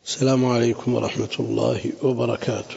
السلام عليكم ورحمة الله وبركاته.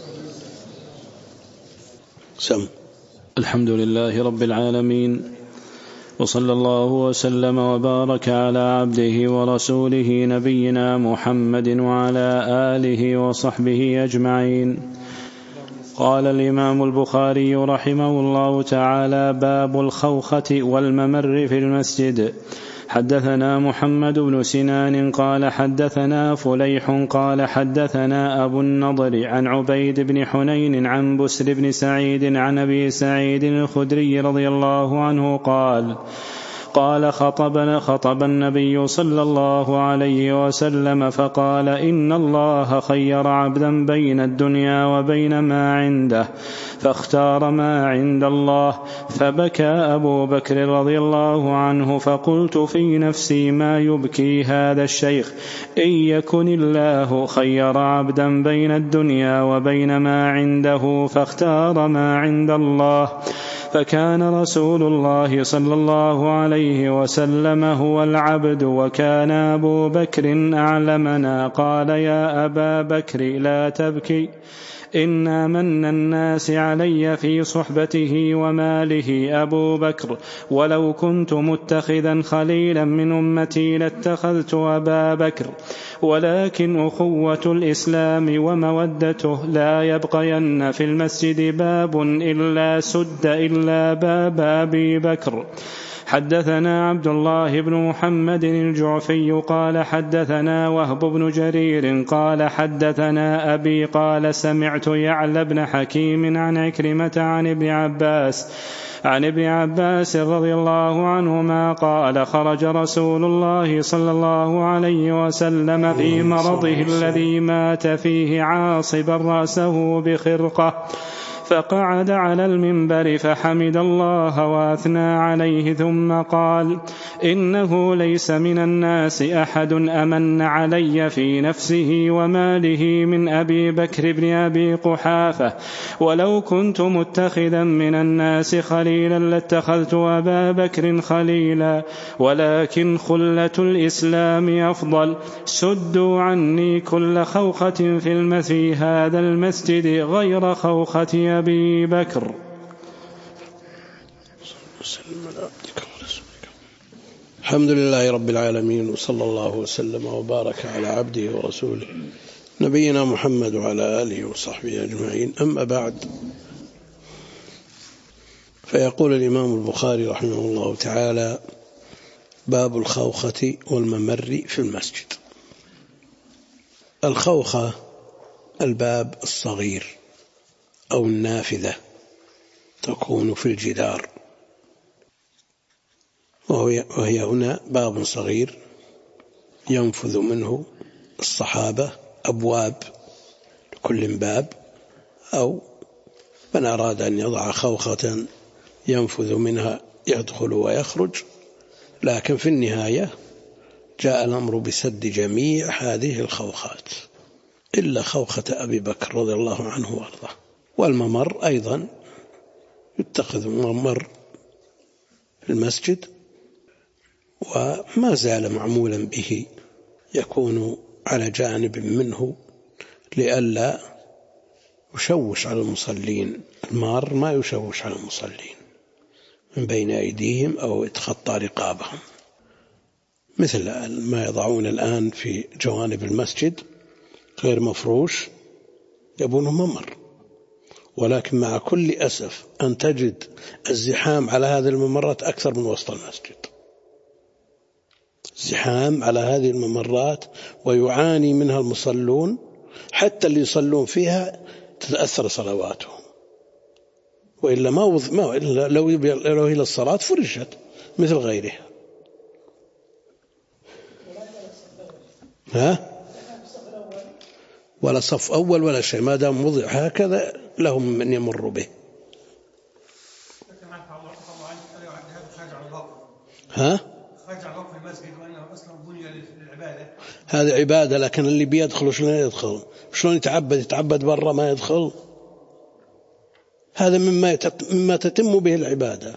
الحمد لله رب العالمين، وصلى الله وسلم وبارك على عبده ورسوله نبينا محمد وعلى آله وصحبه أجمعين. قال الإمام البخاري رحمه الله تعالى: باب الخوخة والممر في المسجد. حدثنا محمد بن سنان قال حدثنا فليح قال حدثنا أبو النضر عن عبيد بن حنين عن بسر بن سعيد عن أبي سعيد الخدري رضي الله عنه قال خطب النبي صلى الله عليه وسلم فقال: إن الله خير عبدا بين الدنيا وبين ما عنده فاختار ما عند الله. فبكى أبو بكر رضي الله عنه، فقلت في نفسي: ما يبكي هذا الشيخ؟ إن يكن الله خير عبدا بين الدنيا وبين ما عنده فاختار ما عند الله. فكان رسول الله صلى الله عليه وسلم هو العبد، وكان أبو بكر أعلمنا. قال: يا أبا بكر لا تبكي، إن من الناس علي في صحبته وماله أبو بكر، ولو كنت متخذا خليلا من أمتي لاتخذت أبا بكر، ولكن أخوة الإسلام ومودته لا يبقين في المسجد باب إلا سد إلا باب أبي بكر. حدثنا عبد الله بن محمد الجعفي قال حدثنا وهب بن جرير قال حدثنا أبي قال: سمعت يعلى بن حكيم عن عكرمة عن ابن عباس رضي الله عنهما قال: خرج رسول الله صلى الله عليه وسلم في مرضه الذي مات فيه عاصبا رأسه بخرقة، فقعد على المنبر فحمد الله وأثنى عليه، ثم قال: إنه ليس من الناس أحد أمن علي في نفسه وماله من أبي بكر بن أبي قحافة، ولو كنت متخذا من الناس خليلا لاتخذت أبا بكر خليلا، ولكن خلة الإسلام أفضل. سدوا عني كل خوخة في هذا المسجد غير خوخة أبي بكر. الحمد لله رب العالمين، وصلى الله وسلم وبارك على عبده ورسوله نبينا محمد وعلى آله وصحبه أجمعين. أما بعد، فيقول الإمام البخاري رحمه الله تعالى: باب الخوخة والممر في المسجد. الخوخة الباب الصغير أو النافذة، تكون في الجدار، وهي هنا باب صغير ينفذ منه الصحابة، أبواب لكل باب، أو من أراد أن يضع خوخة ينفذ منها يدخل ويخرج. لكن في النهاية جاء الأمر بسد جميع هذه الخوخات إلا خوخة أبي بكر رضي الله عنه وارضاه. والممر أيضا يتخذ ممر في المسجد، وما زال معمولا به، يكون على جانب منه لئلا يشوش على المصلين. المار ما يشوش على المصلين من بين أيديهم أو يتخطى رقابهم، مثل ما يضعون الآن في جوانب المسجد غير مفروش، يبونه ممر. ولكن مع كل أسف أن تجد الزحام على هذه الممرات أكثر من وسط المسجد، زحام على هذه الممرات، ويعاني منها المصلون، حتى اللي يصلون فيها تتأثر صلواتهم. وإلا لو إلى الصلاة فرشت مثل غيرها. ولا صف أول ولا شيء، ما دام وضع هكذا لهم من يمر به. هذا عبادة، لكن اللي بيدخل شلون يدخل؟ شلون يتعبد برا ما يدخل؟ هذا مما تتم به العبادة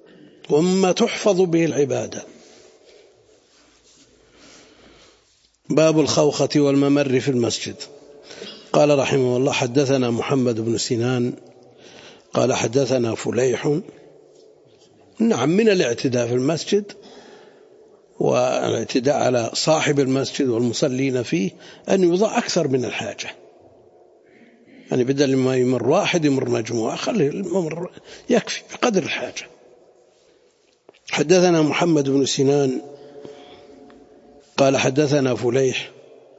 ومما تحفظ به العبادة. باب الخوخة والممر في المسجد. قال رحمه الله: حدثنا محمد بن سنان قال حدثنا فليح. نعم، من الاعتداء في المسجد والاعتداء على صاحب المسجد والمصلين فيه أن يوضع أكثر من الحاجة، يعني بدل ما يمر واحد يمر مجموعة، خلي الممر يكفي بقدر الحاجة. حدثنا محمد بن سنان قال حدثنا فليح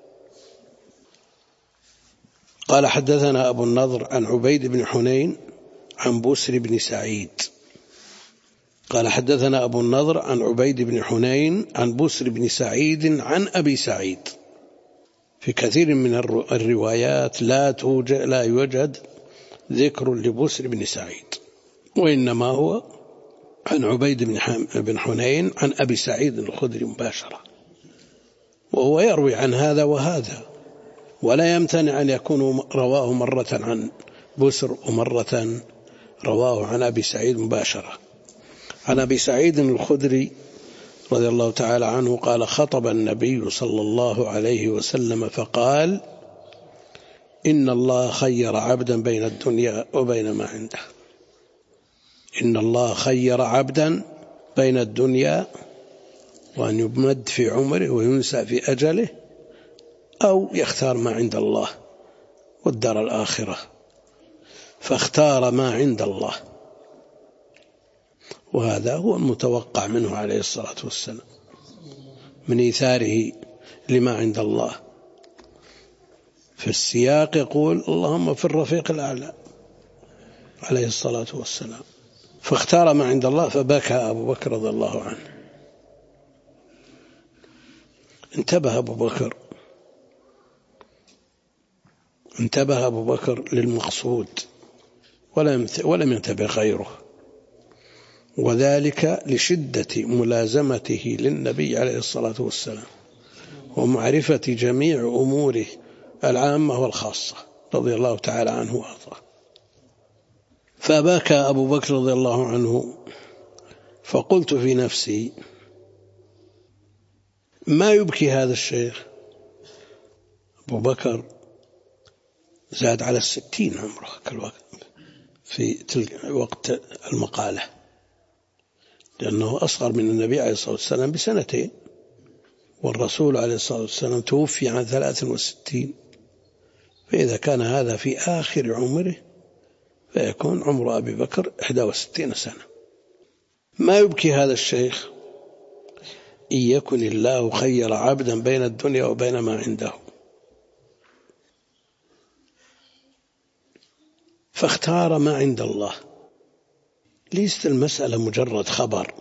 قال حدثنا أبو النضر عن عبيد بن حنين عن بسر بن سعيد قال حدثنا أبو النضر عن عبيد بن حنين عن بسر بن سعيد عن أبي سعيد. في كثير من الروايات لا يوجد ذكر لبسر بن سعيد، وإنما هو عن عبيد بن حنين عن أبي سعيد الخدري مباشرة، وهو يروي عن هذا وهذا، ولا يمتنع أن يكون رواه مرة عن بسر ومرة رواه عن أبي سعيد مباشرة. عن أبي سعيد الخدري رضي الله تعالى عنه قال: خطب النبي صلى الله عليه وسلم فقال: إن الله خير عبدا بين الدنيا وبين ما عنده. إن الله خير عبدا بين الدنيا وأن يمد في عمره وينسى في أجله، أو يختار ما عند الله والدار الآخرة، فاختار ما عند الله، وهذا هو المتوقع منه عليه الصلاة والسلام من إيثاره لما عند الله. في السياق يقول: اللهم في الرفيق الأعلى عليه الصلاة والسلام، فاختار ما عند الله، فبكى أبو بكر رضي الله عنه. انتبه أبو بكر للمقصود ولم ينتبه غيره، وذلك لشدة ملازمته للنبي عليه الصلاة والسلام ومعرفة جميع أموره العامة والخاصة رضي الله تعالى عنه وأرضاه. فبكى أبو بكر رضي الله عنه، فقلت في نفسي: ما يبكي هذا الشيخ؟ أبو بكر زاد على 60 عمره كالوقت في تلك وقت المقالة، لأنه أصغر من النبي عليه الصلاة والسلام ب2 والرسول عليه الصلاة والسلام توفي عن 63، فإذا كان هذا في آخر عمره فيكون عمر أبي بكر 61 سنة. ما يبكي هذا الشيخ؟ إن يكن الله خير عبدا بين الدنيا وبين ما عنده، فاختار ما عند الله. ليست المسألة مجرد خبر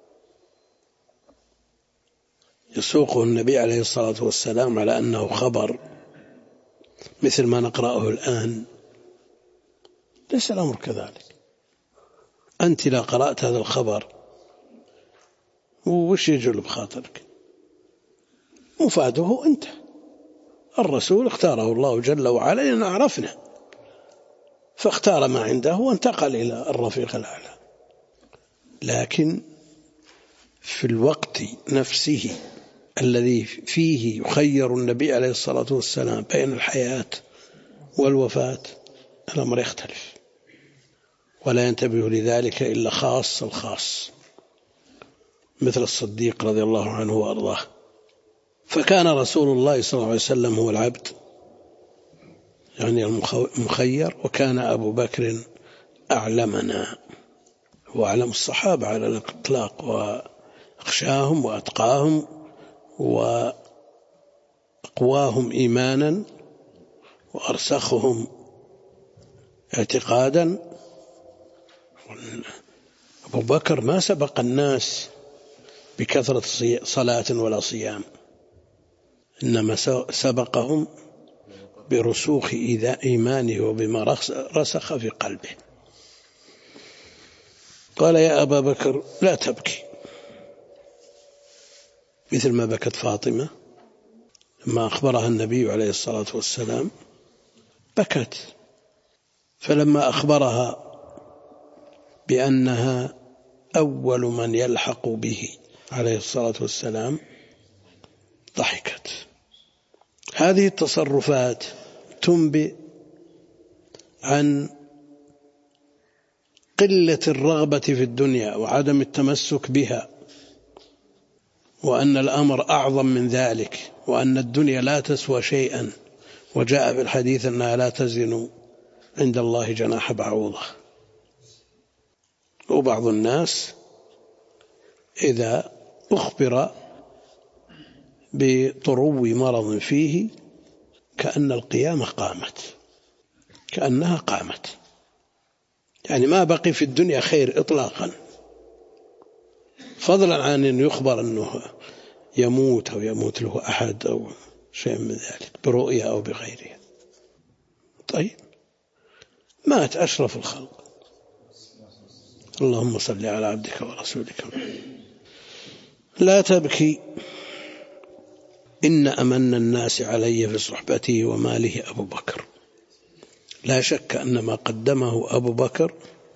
يسوقه النبي عليه الصلاة والسلام على أنه خبر مثل ما نقرأه الآن، ليس الأمر كذلك. أنت لا قرأت هذا الخبر وش يجل بخاطرك؟ مفاده أنت. الرسول اختاره الله جل وعلا لأن عرفنا، فاختار ما عنده وانتقل إلى الرفيق الأعلى. لكن في الوقت نفسه الذي فيه يخير النبي عليه الصلاة والسلام بين الحياة والوفاة الأمر يختلف، ولا ينتبه لذلك إلا خاص الخاص مثل الصديق رضي الله عنه وأرضاه. فكان رسول الله صلى الله عليه وسلم هو العبد، يعني المخير، وكان أبو بكر أعلمنا وأعلم الصحابة على الإطلاق وأخشاهم وأتقاهم وأقواهم إيمانا وأرسخهم اعتقادا. أبو بكر ما سبق الناس بكثرة صلاة ولا صيام، إنما سبقهم برسوخ إيمانه وبما رسخ في قلبه. قال: يا أبا بكر لا تبكي، مثل ما بكت فاطمة لما أخبرها النبي عليه الصلاة والسلام بكت، فلما أخبرها بأنها أول من يلحق به عليه الصلاة والسلام ضحكت هذه التصرفات تنبئ عن قلة الرغبة في الدنيا وعدم التمسك بها، وأن الأمر أعظم من ذلك، وأن الدنيا لا تسوى شيئا، وجاء في الحديث أنها لا تزن عند الله جناح بعوضة. وبعض الناس إذا أخبر بطرو مرض فيه كأن القيامة قامت، كأنها قامت، يعني ما بقي في الدنيا خير إطلاقا، فضلا عن أن يخبر أنه يموت أو يموت له أحد أو شيء من ذلك برؤية أو بغيرها. طيب مات أشرف الخلق، اللهم صل على عبدك ورسولك. لا تبكي، إن أمن الناس علي في صحبته وماله أبو بكر. لا شك أن ما قدمه أبو بكر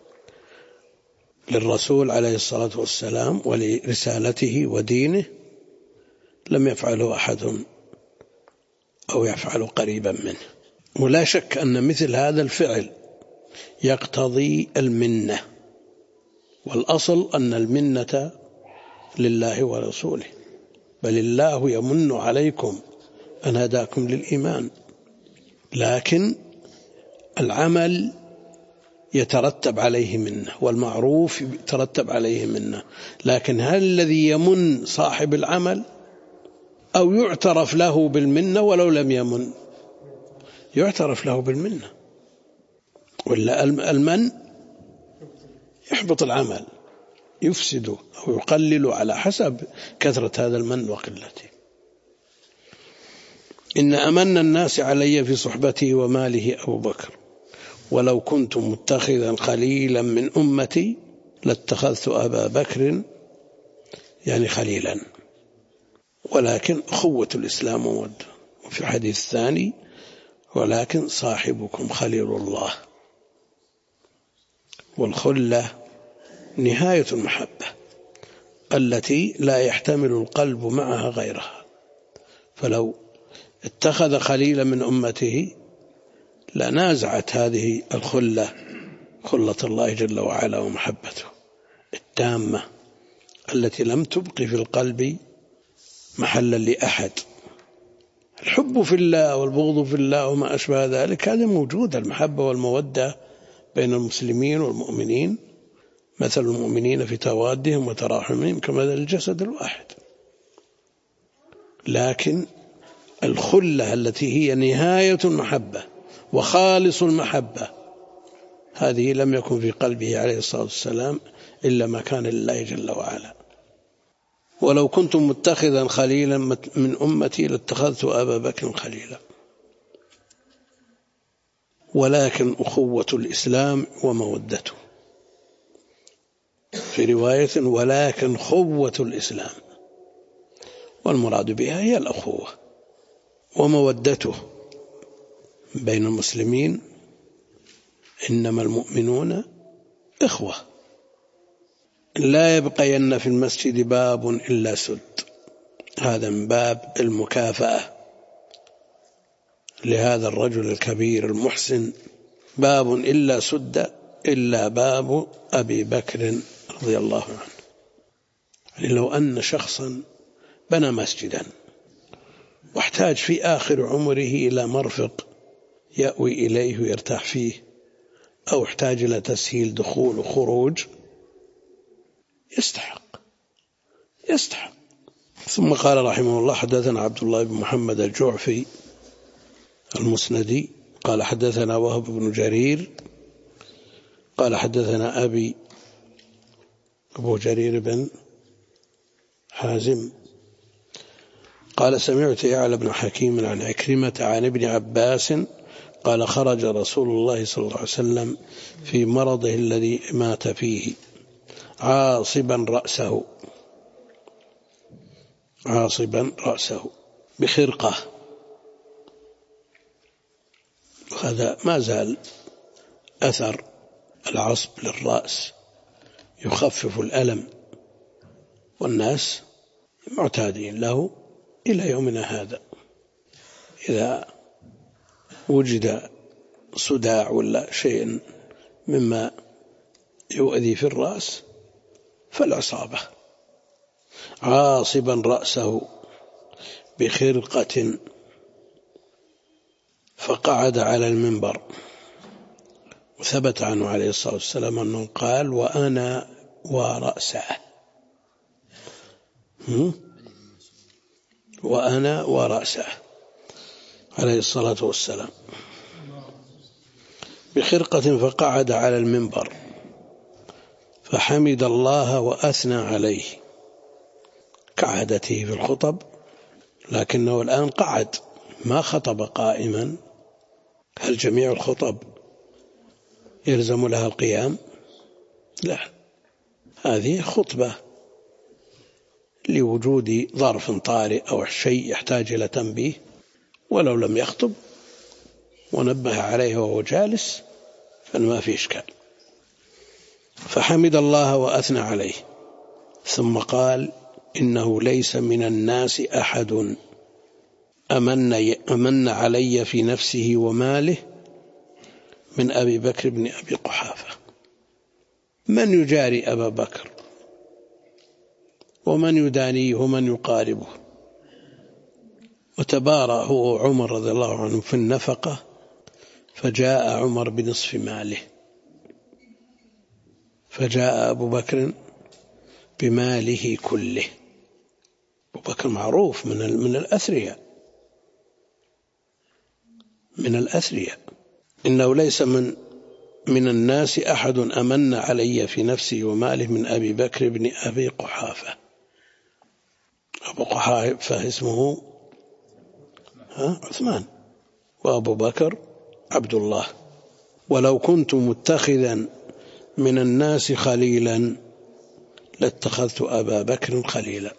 للرسول عليه الصلاة والسلام ولرسالته ودينه لم يفعله أحد أو يفعل قريبا منه. ولا شك أن مثل هذا الفعل يقتضي المنة، والأصل أن المنة لله ورسوله، بل الله يمن عليكم أن هداكم للإيمان، لكن العمل يترتب عليه منه والمعروف يترتب عليه منه. لكن هل الذي يمن صاحب العمل أو يعترف له بالمنة ولو لم يمن؟ يعترف له بالمنة، ولا المن يحبط العمل، يفسده أو يقلل على حسب كثرة هذا المن وقلته. إن أمن الناس علي في صحبتي وماله أبو بكر، ولو كنت متخذا خليلا من أمتي لاتخذت أبا بكر يعني خليلا، ولكن أخوة الإسلام مودة. وفي الحديث الثاني ولكن صاحبكم خليل الله. والخلة نهاية المحبة التي لا يحتمل القلب معها غيرها، فلو اتخذ خليلا من أمته لنازعت هذه الخلة خلة الله جل وعلا ومحبته التامة التي لم تبقي في القلب محلا لأحد. الحب في الله والبغض في الله وما أشبه ذلك هذا موجود، المحبة والمودة بين المسلمين والمؤمنين، مثل المؤمنين في توادهم وتراحمهم كمثل الجسد الواحد. لكن الخلة التي هي نهاية المحبة وخالص المحبة هذه لم يكن في قلبه عليه الصلاة والسلام إلا ما كان لله جل وعلا. ولو كنت متخذا خليلا من أمتي لاتخذت أبا بكر خليلا، ولكن أخوة الإسلام ومودته، في رواية ولكن خوة الإسلام، والمراد بها هي الأخوة ومودته بين المسلمين. إنما المؤمنون إخوة، لا يبقين في المسجد باب إلا سد، هذا من باب المكافأة لهذا الرجل الكبير المحسن، باب إلا سد إلا باب أبي بكر رضي الله عنه. يعني لو أن شخصا بنى مسجدا واحتاج في آخر عمره إلى مرفق يأوي إليه ويرتاح فيه، أو احتاج إلى تسهيل دخول وخروج، يستحق. ثم قال رحمه الله حدثنا عبد الله بن محمد الجعفي المسندي قال حدثنا وهب بن جرير قال حدثنا أبي أبو جرير بن حازم قال سمعت يعلى بن حكيم عن عكرمة عن ابن عباس قال خرج رسول الله صلى الله عليه وسلم في مرضه الذي مات فيه عاصبا رأسه بخرقة. هذا ما زال أثر العصب للرأس يخفف الألم، والناس معتادين له إلى يومنا هذا. إذا وجد صداع ولا شيء مما يؤذي في الرأس فالعصابة. عاصبا رأسه بخرقة فقعد على المنبر. وثبت عنه عليه الصلاة والسلام أنه قال: وأنا ورأسه، وأنا ورأسه عليه الصلاة والسلام، بخرقة فقعد على المنبر فحمد الله وأثنى عليه كعادته في الخطب، لكنه الآن قعد ما خطب قائما. هل جميع الخطب يلزم لها القيام؟ لا، هذه خطبة لوجود ظرف طارئ أو شيء يحتاج إلى تنبيه، ولو لم يخطب ونبه عليه وهو جالس فما في إشكال. فحمد الله وأثنى عليه ثم قال: إنه ليس من الناس أحد أمن علي في نفسه وماله من أبي بكر بن أبي قحافة. من يجاري أبا بكر ومن يدانيه ومن يقاربه؟ وتبارى هو عمر رضي الله عنه في النفقة، فجاء عمر بنصف ماله، فجاء أبو بكر بماله كله. أبو بكر معروف من الأثرياء، من الأثرياء. إنه ليس من الناس أحد أمن علي في نفسي وماله من أبي بكر بن أبي قحافة. أبو قحافة اسمه عثمان، وأبو بكر عبد الله. ولو كنت متخذا من الناس خليلا لاتخذت أبا بكر خليلا،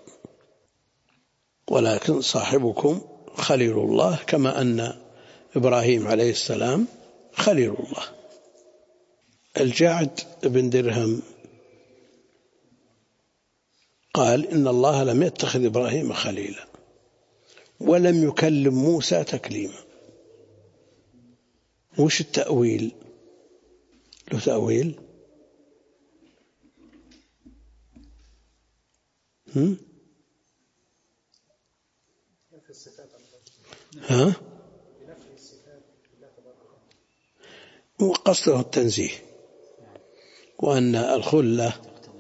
ولكن صاحبكم خليل الله كما أن إبراهيم عليه السلام خليل الله. الجعد بن درهم قال: إن الله لم يتخذ إبراهيم خليلا ولم يكلم موسى تكليما. وش التأويل؟ له تأويل؟ وقصده التنزيه، وأن الخلة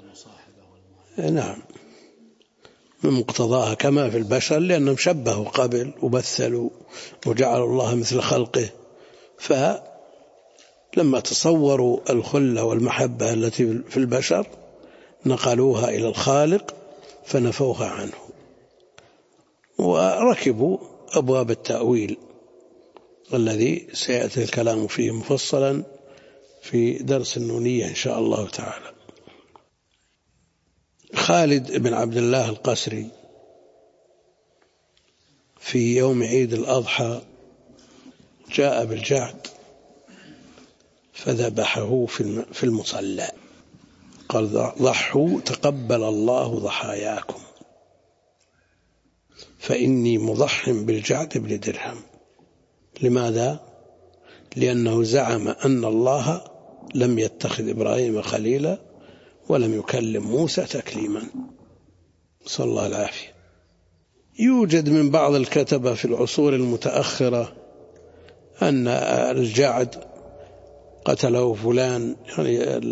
نعم من مقتضاها كما في البشر، لأنهم شبهوا قبل وبثلوا وجعلوا الله مثل خلقه، فلما تصوروا الخلة والمحبة التي في البشر نقلوها إلى الخالق فنفوها عنه، وركبوا أبواب التأويل الذي سيأتي الكلام فيه مفصلا في درس النونية إن شاء الله تعالى. خالد بن عبد الله القسري في يوم عيد الأضحى جاء بالجعد فذبحه في المصلى، قال: ضحوا تقبل الله ضحاياكم، فإني مضح بالجعد بن درهم. لماذا؟ لأنه زعم أن الله لم يتخذ إبراهيم خليلا ولم يكلم موسى تكليما، صلى الله العافية. يوجد من بعض الكتبة في العصور المتأخرة أن الجعد قتله فلان، يعني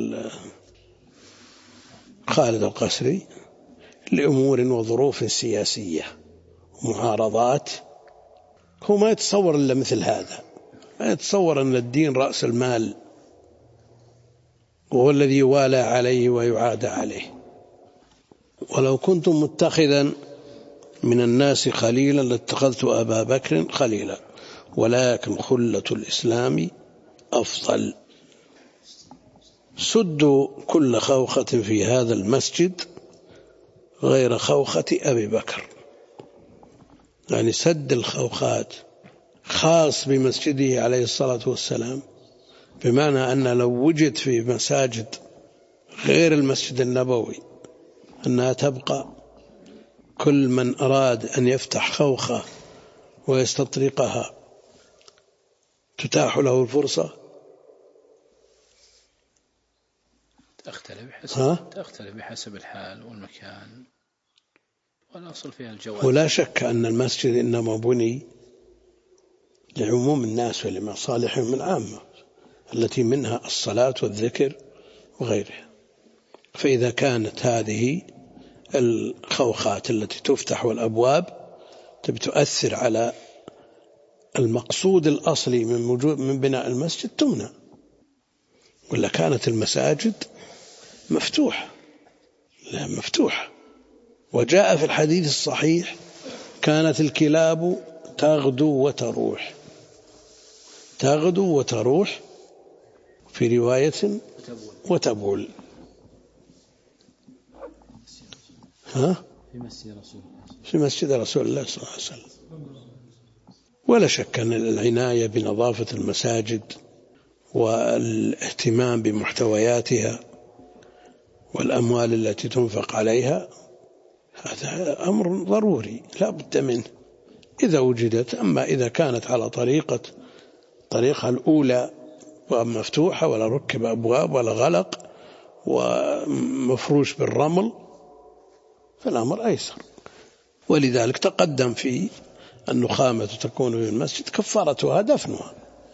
خالد القسري، لأمور وظروف سياسية ومعارضات. هو ما يتصور إلا مثل هذا، ما يتصور أن الدين رأس المال وهو الذي يوالى عليه ويعاد عليه. ولو كنت متخذا من الناس خليلا لاتخذت أبا بكر خليلا، ولكن خلة الإسلام أفضل. سدوا كل خوخة في هذا المسجد غير خوخة أبي بكر، يعني سد الخوخات خاص بمسجده عليه الصلاة والسلام، بمعنى أن لو وجد في مساجد غير المسجد النبوي أنها تبقى، كل من أراد أن يفتح خوخة ويستطرقها تتاح له الفرصة؟ تختلف بحسب الحال والمكان، والأصل فيها الجواز. ولا شك أن المسجد إنما بني لعموم الناس ولمصالحهم العامة التي منها الصلاة والذكر وغيرها. فإذا كانت هذه الخوخات التي تفتح والأبواب تؤثر على المقصود الأصلي من بناء المسجد تمنع، ولا كانت المساجد مفتوحة. لا مفتوحة. وجاء في الحديث الصحيح كانت الكلاب تغدو وتروح، تغدو وتروح، في رواية وتبول. في مسجد رسول الله صلى الله عليه وسلم. ولا شك أن العناية بنظافة المساجد والاهتمام بمحتوياتها والأموال التي تنفق عليها هذا أمر ضروري لا بد منه إذا وجدت. أما إذا كانت على طريقها الأولى ومفتوحة ولا ركب أبواب ولا غلق ومفروش بالرمل فالأمر أيسر. ولذلك تقدم في النخامة تكون في المسجد كفارتها دفنها.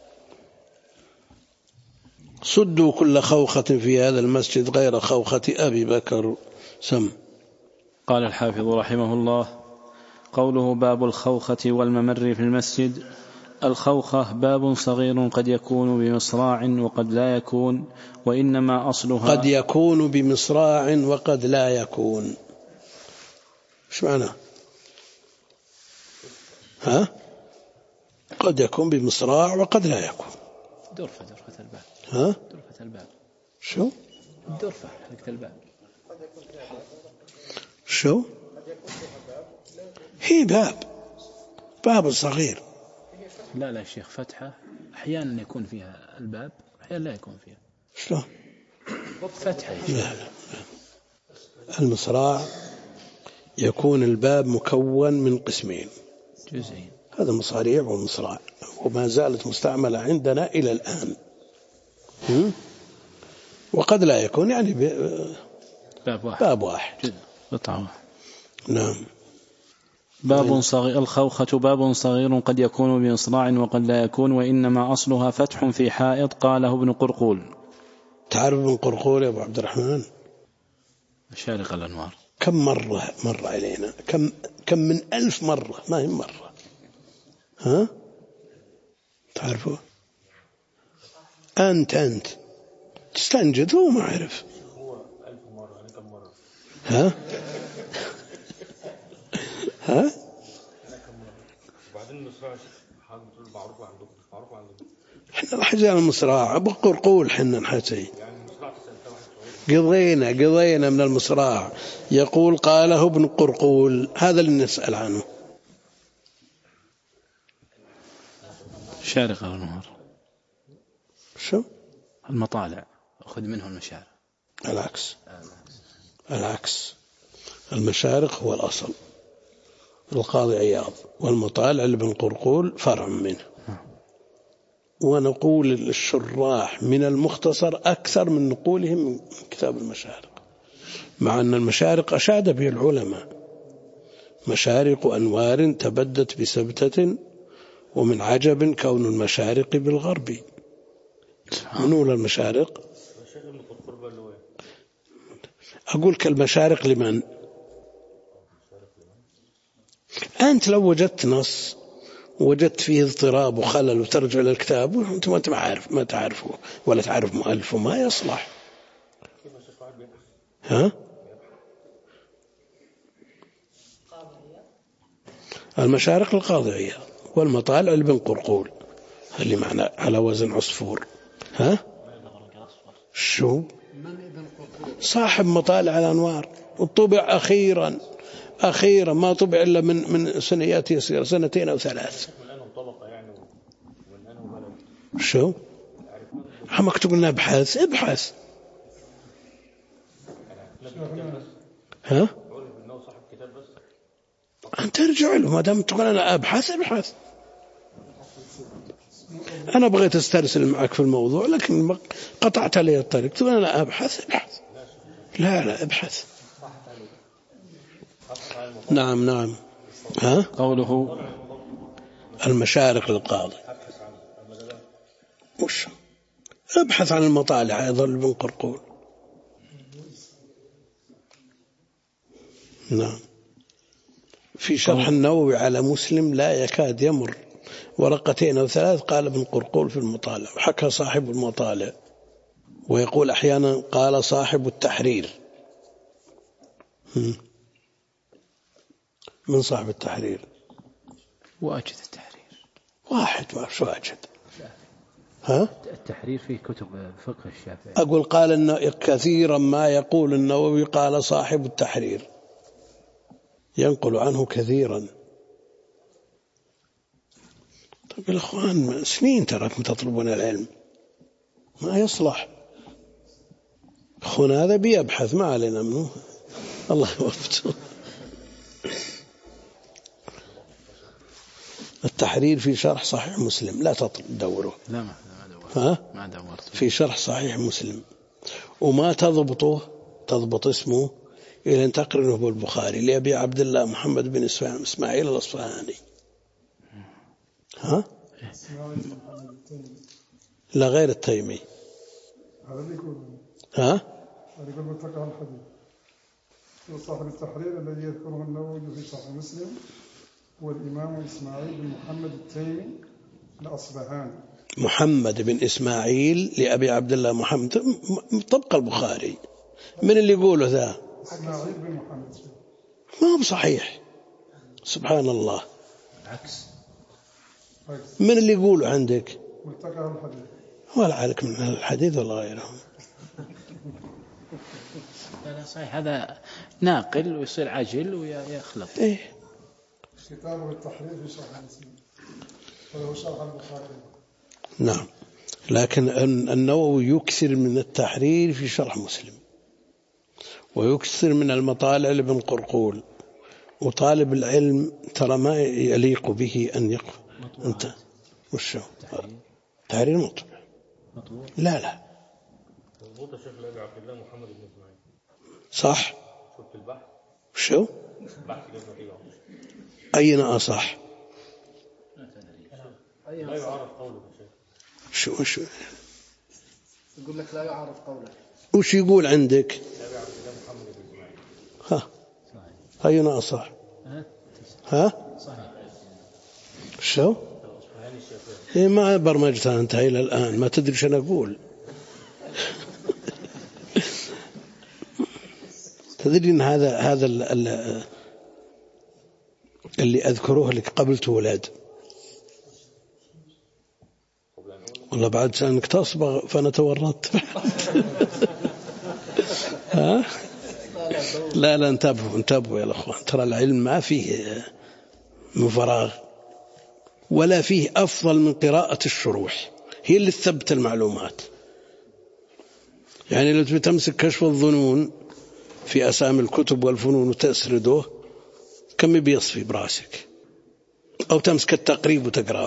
صدوا كل خوخة في هذا المسجد غير خوخة أبي بكر. سم. قال الحافظ رحمه الله: قوله باب الخوخة والممر في المسجد. الخوخة باب صغير قد يكون بمصراع وقد لا يكون، وإنما أصلها قد يكون بمصراع وقد لا يكون. ايش معنى؟ قد يكون بمصراع وقد لا يكون. درفة الباب. درفة الباب. شو؟ الدرفة حقت الباب. شو؟ هي باب صغير. لا يا شيخ، فتحة أحيانا يكون فيها الباب، أحيانا لا يكون فيها. شلون؟ فتحة. لا. المصراع يكون الباب مكون من قسمين، جزئين. هذا مصاريع ومصراع، وما زالت مستعملة عندنا إلى الآن. وقد لا يكون يعني باب واحد. قطعة. نعم. باب صغير. الخوخة باب صغير قد يكون بمصراع وقد لا يكون، وإنما أصلها فتح في حائط. قاله ابن قرقول. تعرف ابن قرقول يا أبو عبد الرحمن؟ مشارق الأنوار. كم مرة مر علينا؟ كم من 1000 مرة، ما هي مرة. تعرفه؟ أنت تستنجد، هو ما عرف. احنا رجال المصراع ابو قرقول، حنا نحتي قضينا من المصراع. يقول قاله ابن قرقول، هذا اللي نسأل عنه. شارق الأنوار. شو؟ المطالع أخذ منه المشارق. العكس. المشارق هو الأصل، القاضي عياض، والمطالع لابن قرقول فرع منه. ونقول الشراح من المختصر أكثر من نقولهم من كتاب المشارق، مع أن المشارق أشاد به العلماء: مشارق أنوار تبدت بسبتة، ومن عجب كون المشارق بالغرب. منول المشارق؟ أقول كالمشارق لمن؟ أنت لو وجدت نص وجدت فيه اضطراب وخلل وترجع للكتاب وأنت ما تعرفه ولا تعرف مؤلفه، ما يصلح. المشارق القاضي عياض، والمطالع لابن قرقول اللي معنا على وزن عصفور. شو؟ صاحب مطالع الأنوار، وطبع أخيرا ما طبع إلا من سنوات يسيرة، 2 أو 3. شو؟ حمك تقول لنا ابحث. أنت ارجع له، ما دام تقول أنا أبحث. أنا بغيت أسترسل معك في الموضوع لكن قطعت علي الطريق. تقول أنا أبحث. لا أبحث. نعم. ها؟ قوله المشارق للقاضي وش أبحث عن المطالع أيضا لابن قرقول. نعم. في شرح النووي على مسلم لا يكاد يمر ورقتين أو 3 قال ابن قرقول في المطالع، وحكى صاحب المطالع ويقول أحيانا قال صاحب التحرير. من صاحب التحرير؟ واجد التحرير واحد ما شو واجد. ها؟ التحرير في كتب فقه الشافعي. أقول قال إن كثيرا ما يقول النووي قال صاحب التحرير، ينقل عنه كثيرا. طيب الأخوان سنين تراكم تطلبون العلم، ما يصلح. أخونا هذا بيبحث ما علينا منه، الله يوفقه. التحرير في شرح صحيح مسلم، لا تدوره. لا ما دورت في شرح صحيح مسلم، وما تضبط اسمه إلى أن تقرنه بالبخاري لأبي عبد الله محمد بن إسماعيل الأصفهاني. ها؟ لا غير التيمي. ها؟ هذا يقول متلقى الحديث وصاحب التحرير الذي يذكره النووي في صحيح مسلم هو الإمام إسماعيل بن محمد التيمي الأصبهاني. محمد بن إسماعيل لأبي عبد الله محمد طبق البخاري. من اللي يقوله ذا؟ إسماعيل بن محمد. ما هو صحيح، سبحان الله. عكس. من اللي يقوله عندك؟ ملتقى الحديث. ولا عليك من الحديث ولا غيرهم. لا صحيح، هذا ناقل ويصير عجل ويخلط. إيه. كتابه التحرير في شرح مسلم وله شرح البخاري. نعم، لكن النووي يكثر من التحرير في شرح مسلم، ويكثر من المطالع لابن قرقول. وطالب العلم ترى ما يليق به أن يقف. أنت وشو تحرير مطبوع؟ لا مضبوط يا شيخ لأبي عبد الله محمد بن إسماعيل. صح. شفت البحث؟ شو؟ بحث جبنا فيه. أين أصح؟ لا يعرف قوله يا شيخ. شو يقول لك لا يعرف قوله. وش يقول عندك؟ لأبي عبد الله محمد بن إسماعيل. ها أين أصح؟ ها؟ شو؟ إيه ما برمجتها أنت إلى الآن، ما تدري شو أنا أقول. تدري إن هذا اللي أذكره لك قبل تولد، والله بعد سنك تصبغ فأنا تورطت. ها؟ لا انتبهوا يا الأخوان، ترى العلم ما فيه من فراغ، ولا فيه أفضل من قراءة الشروح، هي اللي تثبت المعلومات. يعني لو تمسك كشف الظنون في أسامي الكتب والفنون وتسرده كم بيصفي براسك، أو تمسك التقريب وتقراه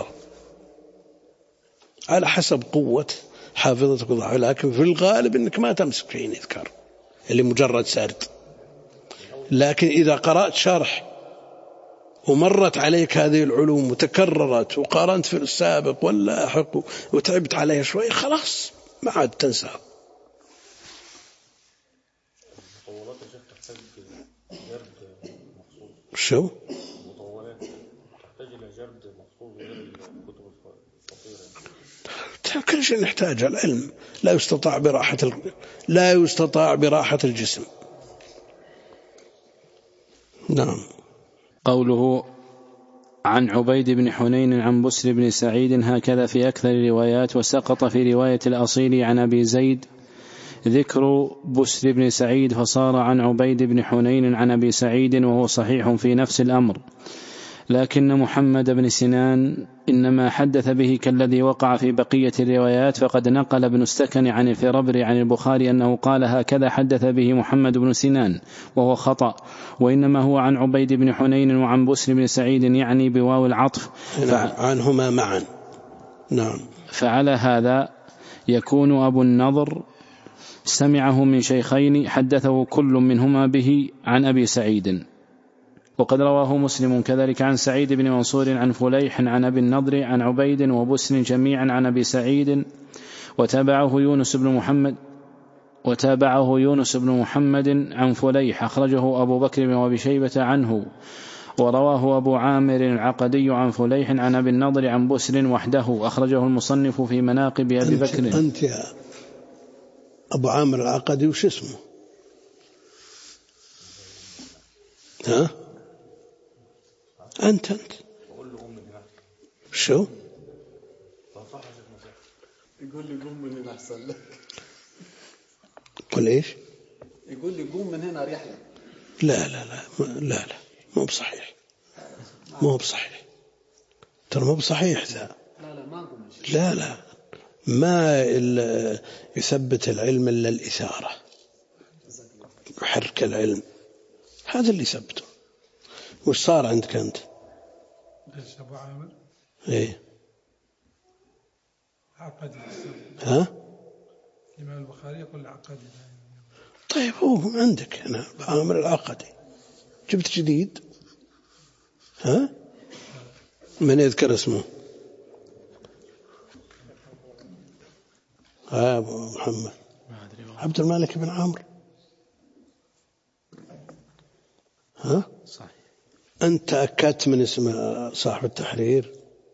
على حسب قوة حافظتك وضعها. لكن في الغالب أنك ما تمسك فيه يذكر اللي مجرد سرد. لكن إذا قرأت شرح ومرت عليك هذه العلوم وتكررت وقارنت في السابق واللاحق وتعبت عليها شوي، خلاص ما عاد تنسى. المطولات يا شيخ تحتاج جرد مخصوص. شو؟ المطولات تحتاج إلى جرد مخصوص غير الكتب القصيرة. كل شيء نحتاج العلم، لا يستطاع براحة الجسم. نعم. قوله عن عبيد بن حنين عن بسر بن سعيد هكذا في أكثر الروايات، وسقط في رواية الأصيل عن أبي زيد ذكر بسر بن سعيد، فصار عن عبيد بن حنين عن أبي سعيد، وهو صحيح في نفس الأمر. لكن محمد بن سنان إنما حدث به كالذي وقع في بقية الروايات، فقد نقل ابن السكن عن الفربري عن البخاري أنه قال هكذا حدث به محمد بن سنان، وهو خطأ، وإنما هو عن عبيد بن حنين وعن بسر بن سعيد، يعني بواو العطف. عنهما معا. نعم. فعلى هذا يكون أبو النضر سمعه من شيخين حدثه كل منهما به عن أبي سعيد. وقد رواه مسلم كذلك عن سعيد بن منصور عن فليح عن أبي النضر عن عبيد وبسر جميعا عن أبي سعيد، وتابعه يونس بن محمد عن فليح أخرجه أبو بكر وأبي شيبة عنه. ورواه أبو عامر العقدي عن فليح عن أبي النضر عن بسر وحده أخرجه المصنف في مناقب أبي بكر. أنت يا أبو عامر العقدي وش اسمه؟ ها؟ أنت شو؟ يقول لي قوم من هنا أحسن لك. قل إيش؟ يقول لي قوم من هنا أريح لك. لا مو بصحيح، مو بصحيح، ترى مو بصحيح ذا. لا ما أقوم. لا ما يثبت العلم إلا الإثارة، يحرك العلم، هذا اللي يثبته. وش صار عندك أنت؟ ايش أبو عامر؟ إيه عقدي. ها؟ الإمام البخاري يقول عقدي. طيب هو عندك هنا أبو عامر العقدي، جبت جديد؟ ها؟ من يذكر اسمه؟ أبو محمد عبد الملك بن عمرو. ها؟ صحيح. أنت أكدت من اسم صاحب التحرير؟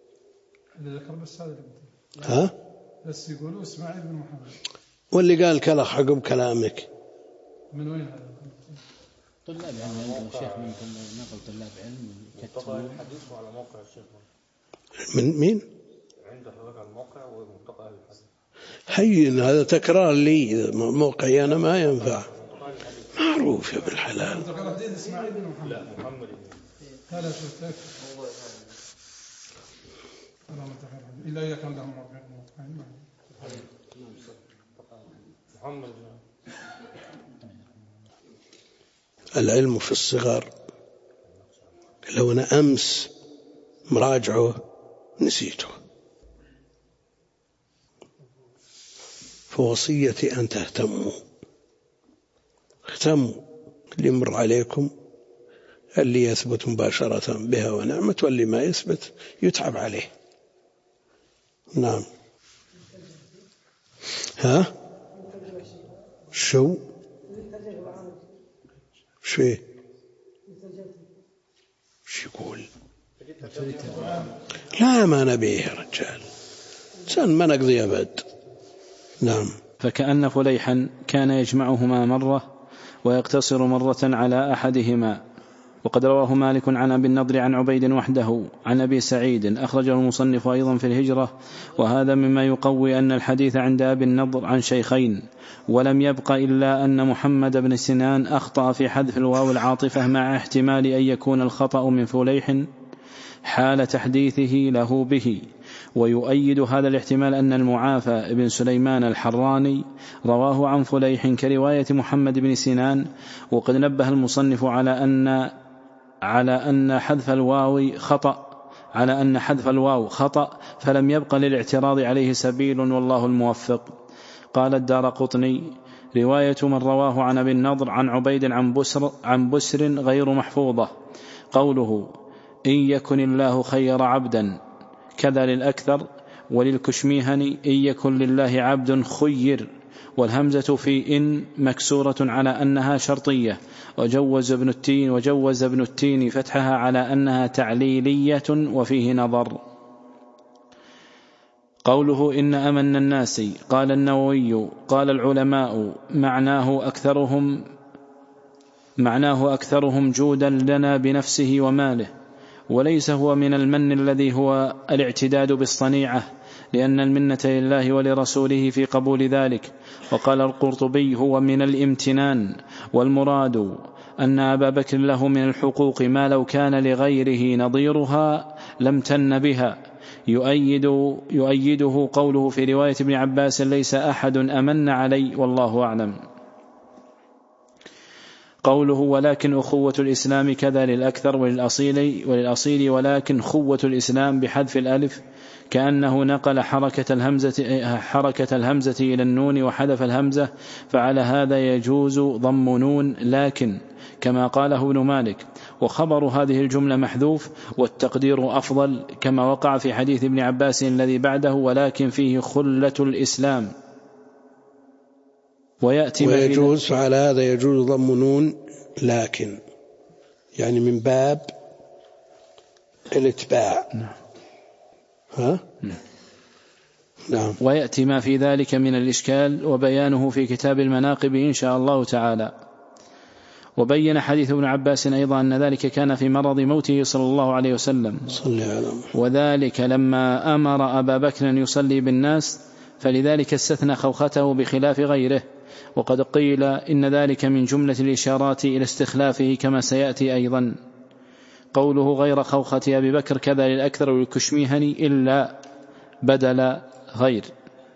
ها؟ بس يقولوا إسماعيل بن محمد. واللي قال كلا عقب كلامك من وين هذا؟ طلاب علم، شيخ منكم نقل طلاب علم ملتقى الحديث على موقع الشيخ. من مين؟ عند حضرتك على الموقع وملتقى الحديث. هين هذا تكرار لي، موقعي أنا ما ينفع، معروف يا ابن الحلال. إسماعيل بن محمد. لا محمد. لا شفتك. إلا إذا كان لهم محمد. العلم في الصغر، لو أنا أمس مراجعه نسيته، فوصيتي أن تهتموا، اهتموا، اللي يمر عليكم اللي يثبت مباشرة بها ونعمة، واللي ما يثبت يتعب عليه. نعم. ها؟ شو يقول؟ لا ما نبيه يا رجال، سن ما نقضي أبد. نعم. فكأن فليحا كان يجمعهما مرة ويقتصر مرة على أحدهما. وقد رواه مالك عن أبي النضر عن عبيد وحده عن أبي سعيد أخرجه المصنف أيضا في الهجرة. وهذا مما يقوي أن الحديث عند أبي النضر عن شيخين، ولم يبق إلا أن محمد بن سنان أخطأ في حذف الواو العاطفة، مع احتمال أن يكون الخطأ من فليح حال تحديثه له به. ويؤيد هذا الاحتمال أن المعافى بن سليمان الحراني رواه عن فليح كرواية محمد بن سنان. وقد نبه المصنف على أن حذف الواو خطأ، فلم يبق للاعتراض عليه سبيل، والله الموفق. قال الدارقطني: رواية من رواه عن أبي النضر عن عبيد عن بسر غير محفوظة. قوله إن يكن الله خير عبدا كذا للأكثر، وللكشميهني إن يكن لله عبد خير، والهمزة في إن مكسورة على أنها شرطية. وجوز ابن التين فتحها على أنها تعليلية، وفيه نظر. قوله إن أمن الناس، قال النووي قال العلماء معناه أكثرهم جودا لنا بنفسه وماله، وليس هو من المن الذي هو الاعتداد بالصنيعة، لأن المنة لله ولرسوله في قبول ذلك. وقال القرطبي هو من الامتنان، والمراد أن أبا بكر له من الحقوق ما لو كان لغيره نظيرها لم تن بها. يؤيده قوله في رواية ابن عباس ليس أحد أمن علي والله أعلم. قوله ولكن أخوة الإسلام كذا للأكثر وللأصيل ولكن خوة الإسلام بحذف الألف كأنه نقل حركة الهمزة إلى النون وحذف الهمزة، فعلى هذا يجوز ضم نون لكن كما قاله ابن مالك، وخبر هذه الجملة محذوف والتقدير أفضل كما وقع في حديث ابن عباس الذي بعده ولكن فيه خلة الإسلام. ويجوز فعلى هذا يجوز ضم نون لكن، يعني من باب الاتباع. نعم. ويأتي ما في ذلك من الإشكال وبيانه في كتاب المناقب إن شاء الله تعالى. وبين حديث ابن عباس أيضا أن ذلك كان في مرض موته صلى الله عليه وسلم، وذلك لما أمر أبا بكر أن يصلي بالناس، فلذلك استثنى خوخته بخلاف غيره. وقد قيل إن ذلك من جملة الإشارات إلى استخلافه كما سيأتي أيضا. قوله غير خوخة أبي بكر كذا للأكثر والكشميهني إلا بدل غير.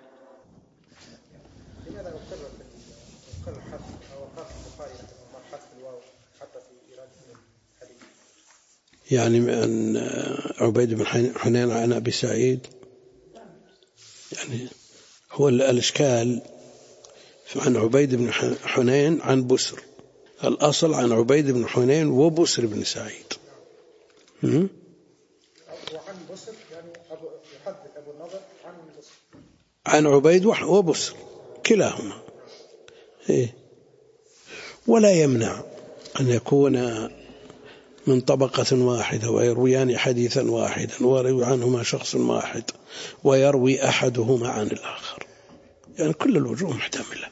يعني أن عبيد بن حنين عن أبي سعيد، يعني هو الإشكال عن عبيد بن حنين عن بسر، الأصل عن عبيد بن حنين وبسر بن سعيد. وعن بسر يعني يحدث أبو النضر عن بسر، عن عبيد وبسر كلاهما. ولا يمنع أن يكون من طبقة واحدة ويرويان حديثا واحدا ويروي عنهما شخص واحد ويروي أحدهما عن الآخر، يعني كل الوجوه محتملة.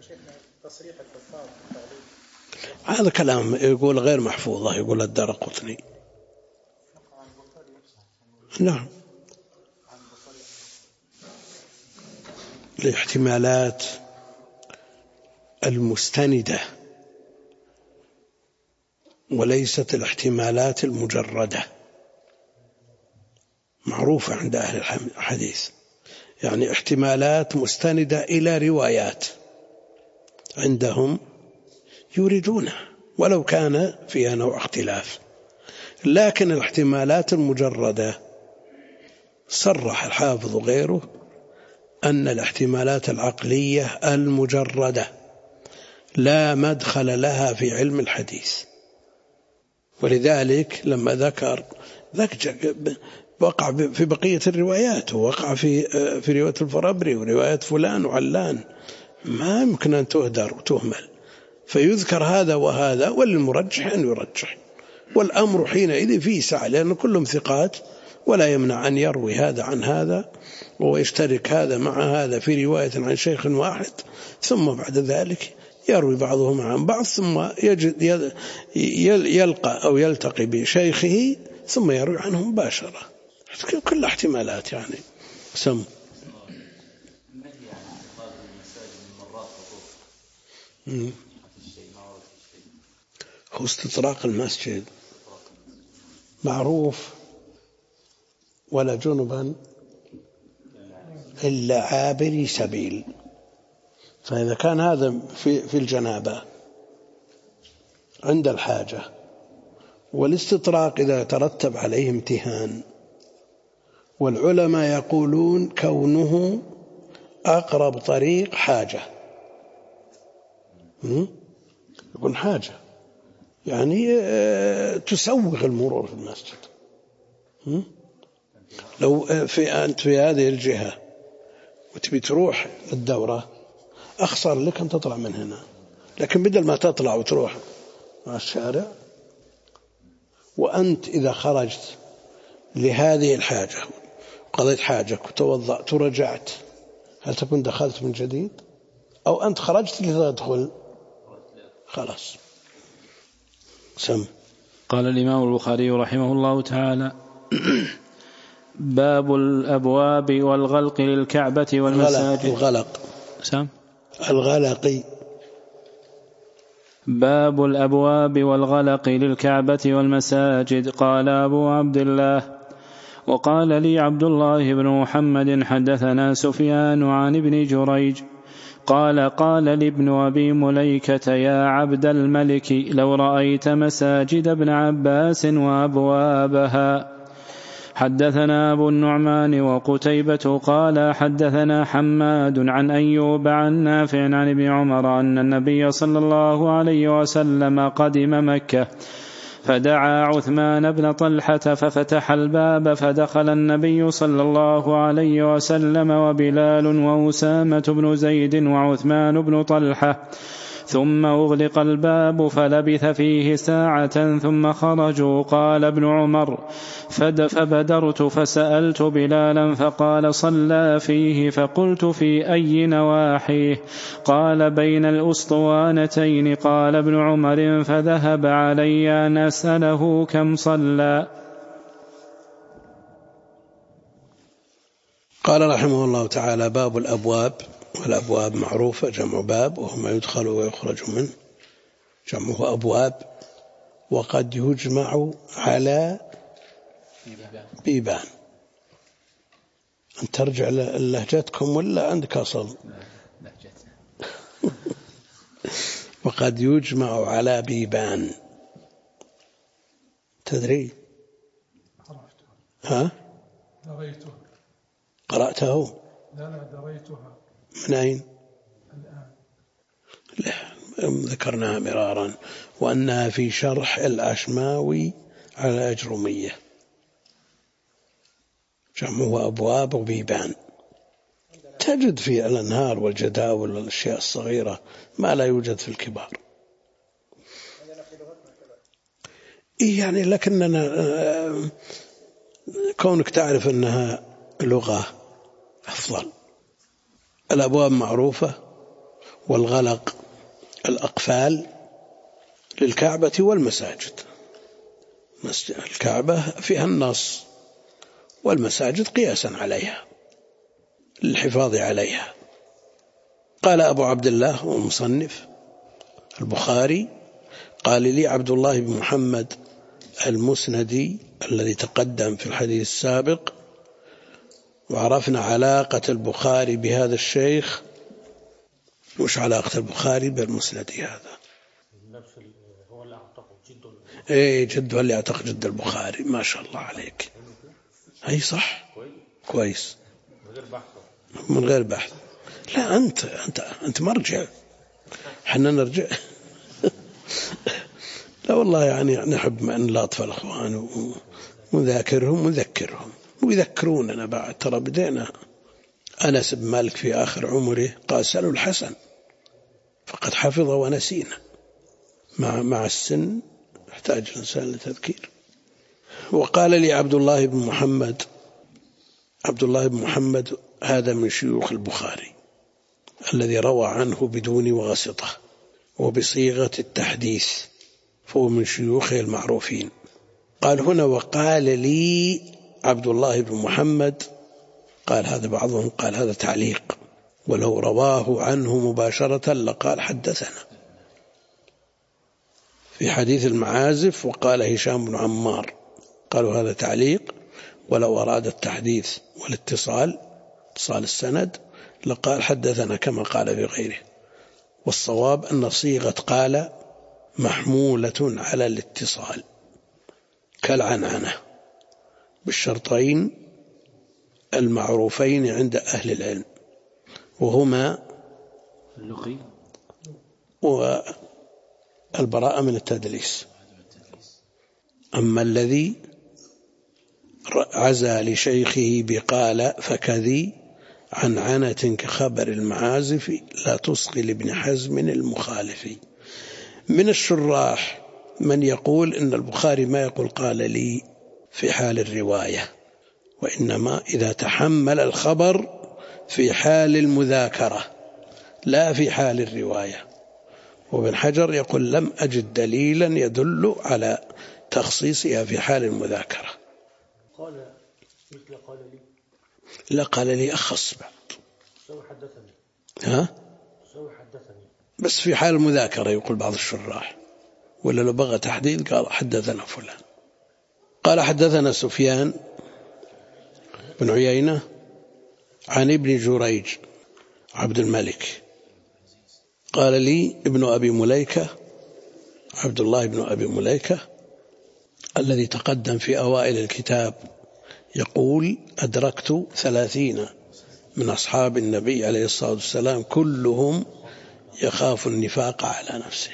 هذا كلام يقول غير محفوظة، يقول الدارقطني. نعم، الاحتمالات المستندة وليست الاحتمالات المجردة، معروفة عند أهل الحديث، يعني احتمالات مستندة إلى روايات عندهم يريدونها ولو كان فيها نوع اختلاف. لكن الاحتمالات المجردة صرح الحافظ غيره أن الاحتمالات العقلية المجردة لا مدخل لها في علم الحديث، ولذلك لما ذكر وقع في بقية الروايات، ووقع في رواية الفرابري وروايات فلان وعلان، ما يمكن أن تهدر وتهمل، فيذكر هذا وهذا، والمرجح أن يرجح، والأمر حينئذ فيه سعة، لأن كلهم ثقات، ولا يمنع أن يروي هذا عن هذا ويشترك هذا مع هذا في رواية عن شيخ واحد، ثم بعد ذلك يروي بعضهم عن بعض، ثم يلقى أو يلتقي بشيخه ثم يروي عنه مباشرة. كل احتمالات يعني سم. هو استطراق المسجد معروف، ولا جنبا إلا عابري سبيل، فإذا كان هذا في الجنابة عند الحاجة، والاستطراق إذا ترتب عليه امتهان، والعلماء يقولون كونه أقرب طريق حاجة، يكون حاجة يعني تسوغ المرور في المسجد. لو أنت في هذه الجهة وتبي تروح الدورة، أخسر لك أن تطلع من هنا، لكن بدل ما تطلع وتروح مع الشارع، وأنت إذا خرجت لهذه الحاجة قضيت حاجك وتوضأت ورجعت، هل تكون دخلت من جديد؟ أو أنت خرجت لتدخل؟ خلاص سم. قال الإمام البخاري رحمه الله تعالى: باب الأبواب والغلق للكعبة والمساجد. الغلق سم. الغلق. باب الأبواب والغلق للكعبة والمساجد. قال أبو عبد الله: وقال لي عبد الله بن محمد حدثنا سفيان عن ابن جريج قال لابن أبي مليكة: يا عبد الملك، لو رأيت مساجد ابن عباس وأبوابها. حدثنا أبو النعمان وقتيبة قال حدثنا حماد عن أيوب عن نافع عن ابن عمر أن النبي صلى الله عليه وسلم قدم مكة فدعا عثمان بن طلحة ففتح الباب، فدخل النبي صلى الله عليه وسلم وبلال وأسامة بن زيد وعثمان بن طلحة، ثم أغلق الباب فلبث فيه ساعة ثم خرجوا. قال ابن عمر: فبدرت فسألت بلالا فقال: صلى فيه. فقلت: في أي نواحيه؟ قال: بين الأسطوانتين. قال ابن عمر: فذهب علي أن أسأله كم صلى. قال رحمه الله تعالى: باب الأبواب. والأبواب معروفة جمع باب، وهو ما يدخل ويخرج منه، جمعه أبواب. وقد يجمع على بيبان. أن ترجع لهجتكم ولا عندك أصل؟ وقد يجمع على بيبان. تدري؟ ها؟ دريته. قرأته؟ لا دريتها. من أين؟ الآن. لا، ذكرناها مرارا، وأنها في شرح الأشماوي على أجرمية، جمعه أبواب وبيبان. تجد في الأنهار والجداول والأشياء الصغيرة ما لا يوجد في الكبار. يعني لكننا كونك تعرف أنها لغة أفضل. الأبواب معروفة، والغلق الأقفال للكعبة والمساجد. الكعبة فيها النص، والمساجد قياسا عليها للحفاظ عليها. قال أبو عبد الله ومصنف البخاري: قال لي عبد الله بن محمد المسندي الذي تقدم في الحديث السابق، وعرفنا علاقة البخاري بهذا الشيخ. وش علاقة البخاري بالمسندي هذا؟ هو اللي أعتقد جده اللي أعتقد جد البخاري. ما شاء الله عليك. أي صح، كويس، من غير بحث. لا، أنت مرجع، حنا نرجع. لا والله، يعني نحب أن نلاطف الأخوان ونذاكرهم ونذكرهم ويذكروننا بعد. ترى بدينا أنس بن مالك في آخر عمره قال: سألوا الحسن فقد حفظ ونسينا. مع السن يحتاج الإنسان لتذكير. وقال لي عبد الله بن محمد هذا من شيوخ البخاري الذي روى عنه بدون واسطة وبصيغة التحديث، فهو من شيوخه المعروفين. قال هنا: وقال لي عبد الله بن محمد. قال هذا بعضهم قال هذا تعليق، ولو رواه عنه مباشرة لقال حدثنا. في حديث المعازف وقال هشام بن عمار، قالوا هذا تعليق، ولو أراد التحديث والاتصال اتصال السند لقال حدثنا كما قال في غيره. والصواب أن صيغة قال محمولة على الاتصال كالعنعنة بالشرطين المعروفين عند أهل العلم، وهما اللقي والبراءة من التدليس. أما الذي عزى لشيخه بقال فكذي عنعنة كخبر المعازف لا تصغي لابن حزم المخالف. من الشراح من يقول إن البخاري ما يقول قال لي في حال الرواية، وإنما إذا تحمل الخبر في حال المذاكرة لا في حال الرواية. وابن حجر يقول: لم أجد دليلا يدل على تخصيصها في حال المذاكرة. قال مثل قال لي، لا، قال لي أخص بعد. سوى حدثني. سوى حدثني بس في حال المذاكرة يقول بعض الشراح، ولا لو بغى تحديد قال حدثنا فلان. قال حدثنا سفيان بن عيينة عن ابن جريج عبد الملك قال لي ابن أبي مليكة عبد الله بن أبي مليكة الذي تقدم في أوائل الكتاب يقول أدركت 30 من أصحاب النبي عليه الصلاة والسلام كلهم يخاف النفاق على نفسه.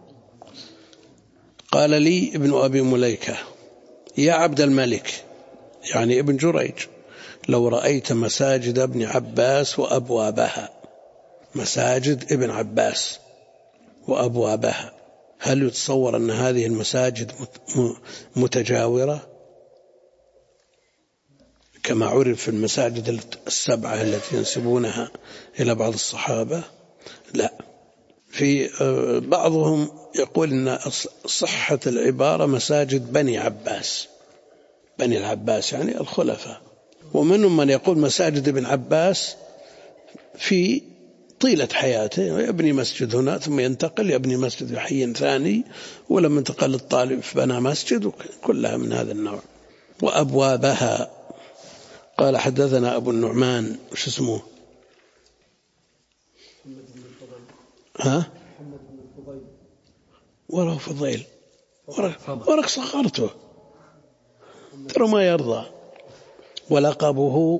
قال لي ابن أبي مليكة يا عبد الملك يعني ابن جريج لو رأيت مساجد ابن عباس وأبوابها، مساجد ابن عباس وأبوابها، هل يتصور أن هذه المساجد متجاورة كما عرف في المساجد السبعة التي ينسبونها إلى بعض الصحابة؟ لا. في بعضهم يقول أن صحة العبارة مساجد بني عباس، بني العباس يعني الخلفاء، ومنهم من يقول مساجد ابن عباس في طيلة حياته يبني مسجد هنا ثم ينتقل يبني مسجد في حي ثاني، ولما انتقل الطالب بنى مسجد، كلها من هذا النوع. وأبوابها قال حدثنا أبو النعمان وش اسمه ولا فضيل ورق صغرته ترى ما يرضى. ولقبه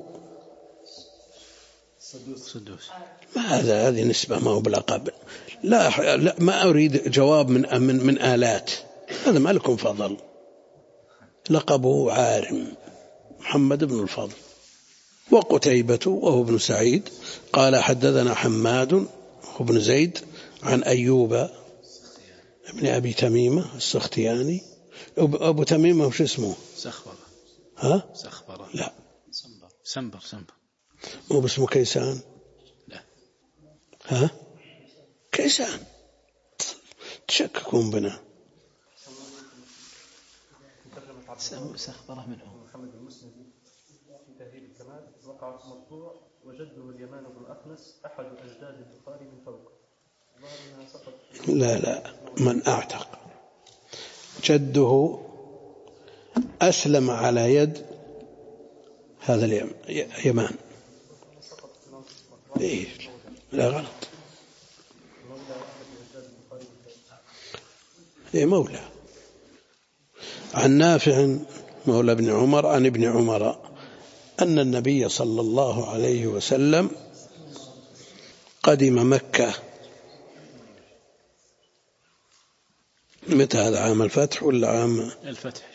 سدوس. ما هذه نسبة ما هو بلقب. لا ما أريد جواب من آلات، هذا ما لكم فضل. لقبه عارم محمد بن الفضل. وقتيبة وهو ابن سعيد قال حدثنا حماد بن زيد عن أيوب ابن أبي تميمة السختياني. أبو تميمة وش اسمه؟ سخبرة. سخبرة. لا سنبر. مو باسمه كيسان؟ لا. كيسان تشككون بنا. سخبرة منه محمد المسندي في تهذيب الكمال وقع مقطوع وجده اليمان بن أخنس أحد أجداد البخاري من فوق. لا من أعتق جده أسلم على يد هذا اليمان. إيه لا غلط. إيه مولى. عن نافع مولى ابن عمر عن ابن عمر أن النبي صلى الله عليه وسلم قدم مكة. متى هذا؟ عام الفتح ولا عام الفتح؟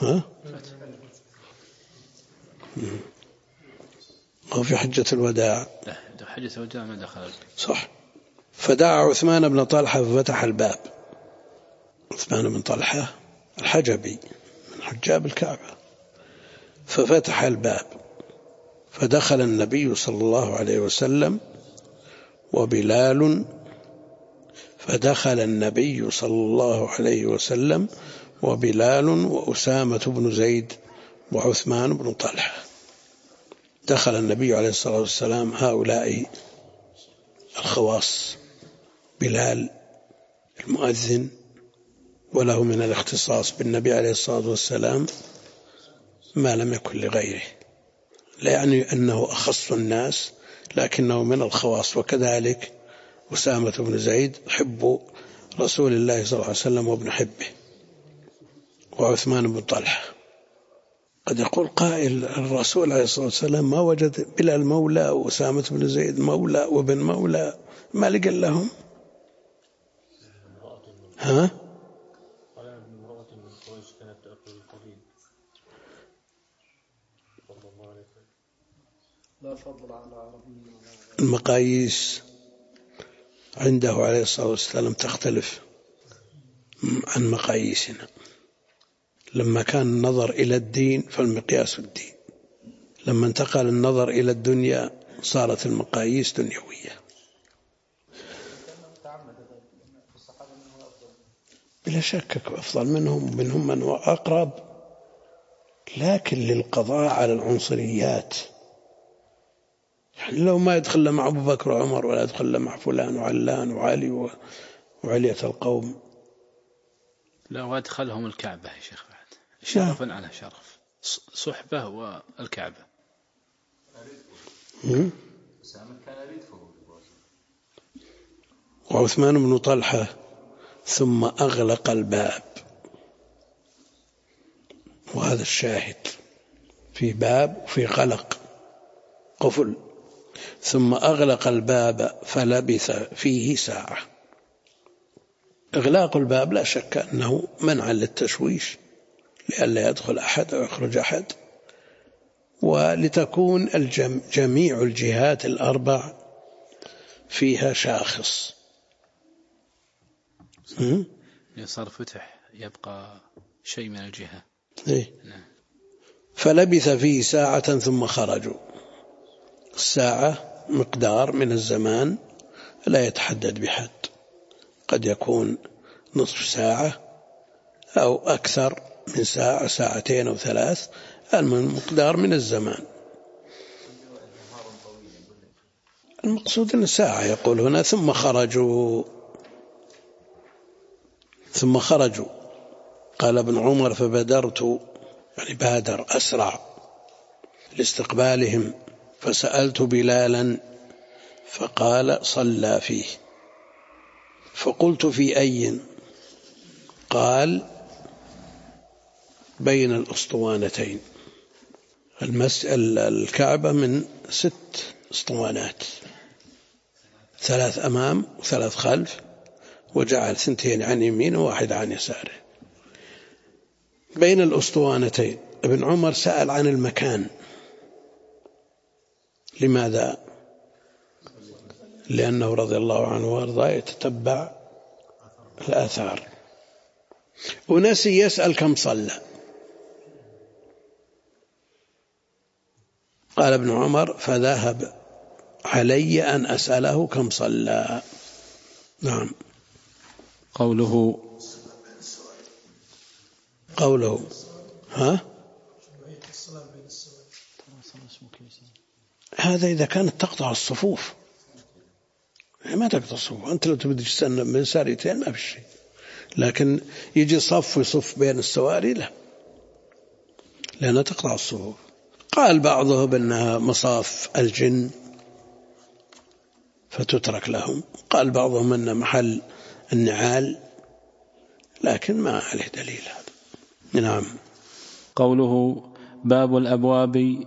أو في حجة الوداع؟ لا حجة الوداع ما دخل. صح. فدعا عثمان بن طلحة ففتح الباب. عثمان بن طلحة الحجبي من حجاب الكعبة، ففتح الباب فدخل النبي صلى الله عليه وسلم وبلال وأسامة بن زيد وعثمان بن طلحة. دخل النبي عليه الصلاة والسلام هؤلاء الخواص، بلال المؤذن وله من الاختصاص بالنبي عليه الصلاة والسلام ما لم يكن لغيره، لا يعني أنه أخص الناس لكنه من الخواص. وكذلك أسامة بن زيد حب رسول الله صلى الله عليه وسلم وابن حبه، وعثمان بن طلحة. قد يقول قائل الرسول عليه الصلاة والسلام ما وجد بلال مولى وأسامة بن زيد مولى وابن مولى، ما لقى لهم؟ المقاييس عنده عليه الصلاة والسلام تختلف عن مقاييسنا. لما كان النظر إلى الدين فالمقياس الدين، لما انتقل النظر إلى الدنيا صارت المقاييس دنيوية. بلا شك أفضل منهم من هو أقرب، لكن للقضاء على العنصريات. يعني لو ما يدخل مع أبو بكر وعمر ولا يدخل مع فلان وعلان وعلي وعلية القوم. لا وادخلهم الكعبة يا شيخ بعد شرفا على شرف، صحبة والكعبة. وعثمان بن طلحة ثم أغلق الباب، وهذا الشاهد، في باب وفي غلق قفل، ثم أغلق الباب فلبث فيه ساعة. إغلاق الباب لا شك أنه منع للتشويش لئلا يدخل أحد أو يخرج أحد، ولتكون جميع الجهات الأربع فيها شاخص. صار فتح يبقى شيء من الجهة. فلبث فيه ساعة ثم خرجوا. الساعة مقدار من الزمان لا يتحدد بحد، قد يكون نصف ساعة أو أكثر من ساعة، ساعتين أو ثلاث، المقدار من الزمان. المقصود أن الساعة يقول هنا ثم خرجوا. قال ابن عمر فبدرت، يعني بادر أسرع لاستقبالهم، فسألت بلالا فقال صلى فيه، فقلت في أي؟ قال بين الأسطوانتين. الكعبة من 6 أسطوانات، 3 أمام و3 خلف، وجعل 2 عن يمين و1 عن يساره. بين الأسطوانتين. ابن عمر سأل عن المكان. لماذا؟ لأنه رضي الله عنه وارضاه يتتبع الآثار، ونسي يسأل كم صلى. قال ابن عمر فذهب علي أن أسأله كم صلى. نعم. قوله هذا إذا كانت تقطع الصفوف، ما تقطع الصفوف. أنت لو تبدي تستنى من ساريتين ما في شيء، لكن يجي صف ويصف بين السواري لا، لأنها تقطع الصفوف. قال بعضهم أنها مصاف الجن فتترك لهم، قال بعضهم أن محل النعال، لكن ما عليه دليل هذا. نعم. قوله باب الأبواب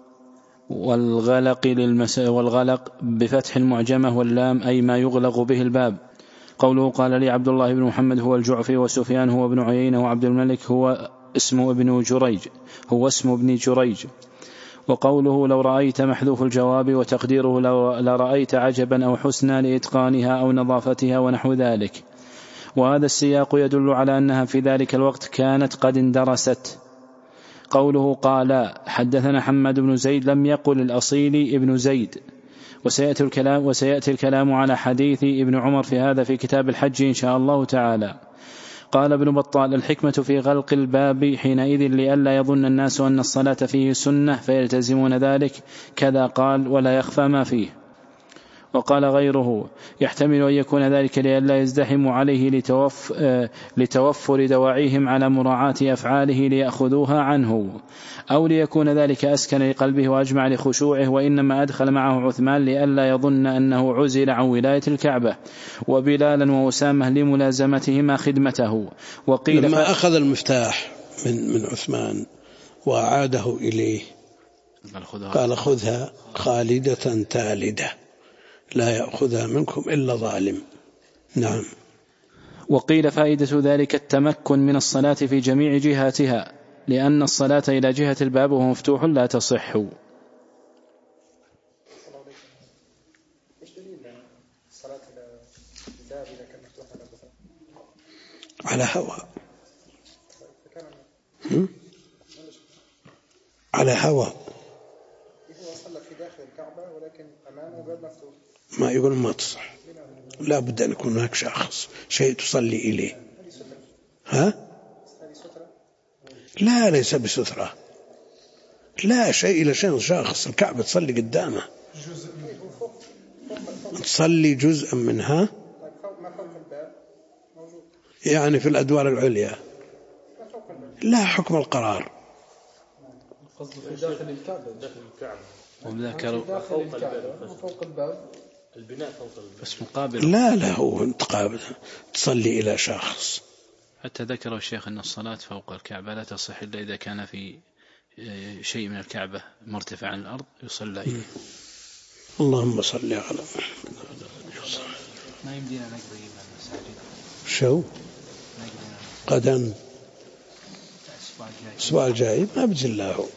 والغلق بفتح المعجمة واللام، أي ما يغلق به الباب. قوله قال لي عبد الله بن محمد هو الجعفي، وسفيان هو ابن عيينة، وعبد الملك هو اسم ابن جريج. وقوله لو رأيت محذوف الجواب، وتقديره لرأيت عجبا أو حسنا لإتقانها أو نظافتها ونحو ذلك. وهذا السياق يدل على أنها في ذلك الوقت كانت قد اندرست. قوله قال حدثنا حماد بن زيد لم يقل الأصيلي ابن زيد، وسيأتي الكلام على حديث ابن عمر في هذا في كتاب الحج إن شاء الله تعالى. قال ابن بطال الحكمة في غلق الباب حينئذ لئلا يظن الناس أن الصلاة فيه سنة فيلتزمون ذلك، كذا قال ولا يخفى ما فيه. وقال غيره يحتمل أن يكون ذلك لئلا يزدحم عليه لتوفر دواعيهم على مراعاة أفعاله ليأخذوها عنه، أو ليكون ذلك أسكن لقلبه وأجمع لخشوعه، وإنما أدخل معه عثمان لئلا يظن أنه عزل عن ولاية الكعبة، وبلالا وأسامة لملازمتهما خدمته. وقيل لما أخذ المفتاح من عثمان وأعاده إليه قال خذها خالدة تالدة لا يأخذها منكم إلا ظالم. نعم. وقيل فائدة ذلك التمكن من الصلاة في جميع جهاتها، لأن الصلاة إلى جهة الباب وهو مفتوح لا تصح. على هوى ما يقول ما تصح، لا بد أن يكون هناك شيء تصلي إليه. لا ليس بسترة، لا شيء إلى شيء شاخص. الكعبة تصلي قدامه، تصلي جزءا منها يعني في الأدوار العليا، لا حكم القرار. داخل الكعبة وذكروا فوق الباب البناء فوق بس مقابل. لا هو تقابل تصلي إلى شخص. حتى ذكر الشيخ أن الصلاة فوق الكعبة لا تصح إلا إذا كان في شيء من الكعبة مرتفع عن الأرض يصلى إليه. اللهم صل على ما يمدينا نقضي المساجد. شو قدم الأسبوع الجاي ما بإذن الله.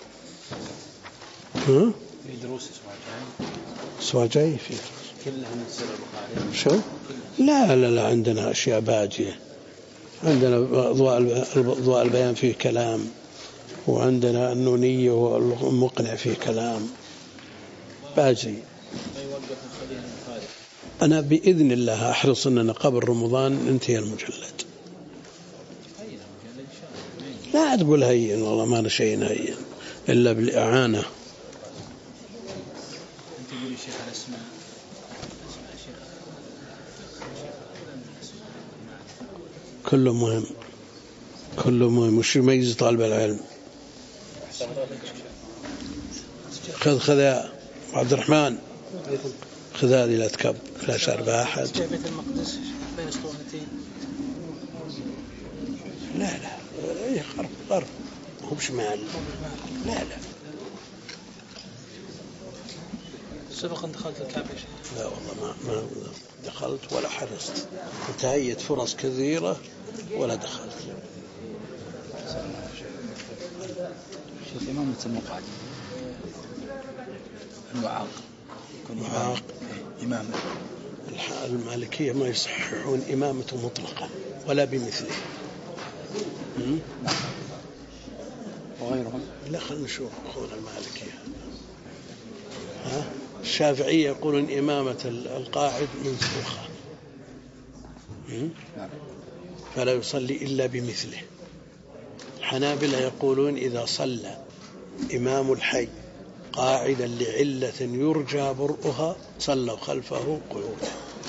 في دروس الأسبوع الجاي في كلها من سير البخاري. شو لا عندنا أشياء باجية. عندنا ضوء البيان فيه كلام، وعندنا النونية والمقنع فيه كلام باجي. أنا بإذن الله أحرص أننا قبل رمضان ننتهي المجلد. لا تقول هين، والله ما نشين هين إلا بالإعانة. كله مهم وش يميز طالب العلم. خذ يا عبد الرحمن، خذ هذه لا تكب لا شرب أحد. بيت المقدس بين اسطوانتين. لا غرب هو بشمال. لا سبق أن دخلت الكعبة. لا والله ما دخلت ولا حرصت. انتهيت فرص كثيرة ولا دخلت. شوف إمامة المقعد المعاق يكون إمامة. المالكية ما يصححون إمامته مطلقا ولا بمثله. وغيرهم. لا خلنا نشوف أخونا المالكية. الشافعية يقولون إمامة القاعد منسوخة، فلا يصلي إلا بمثله. الحنابلة يقولون إذا صلى إمام الحي قاعدا لعلة يرجى برؤها صلوا خلفه قعودا.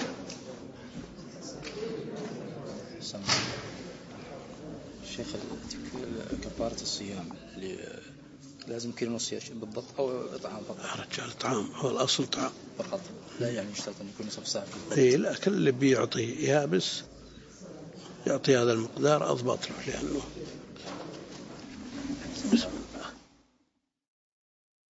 الشيخ كفارة الصيام لازم كيلو ونص بالضبط أو إطعام فقط؟ رجال طعام، هو الأصل طعام فقط، لا يعني يشترط أن يكون نصف ساعة. لا كل اللي بيعطي يابس يعطي هذا المقدار أضبط له، لأنه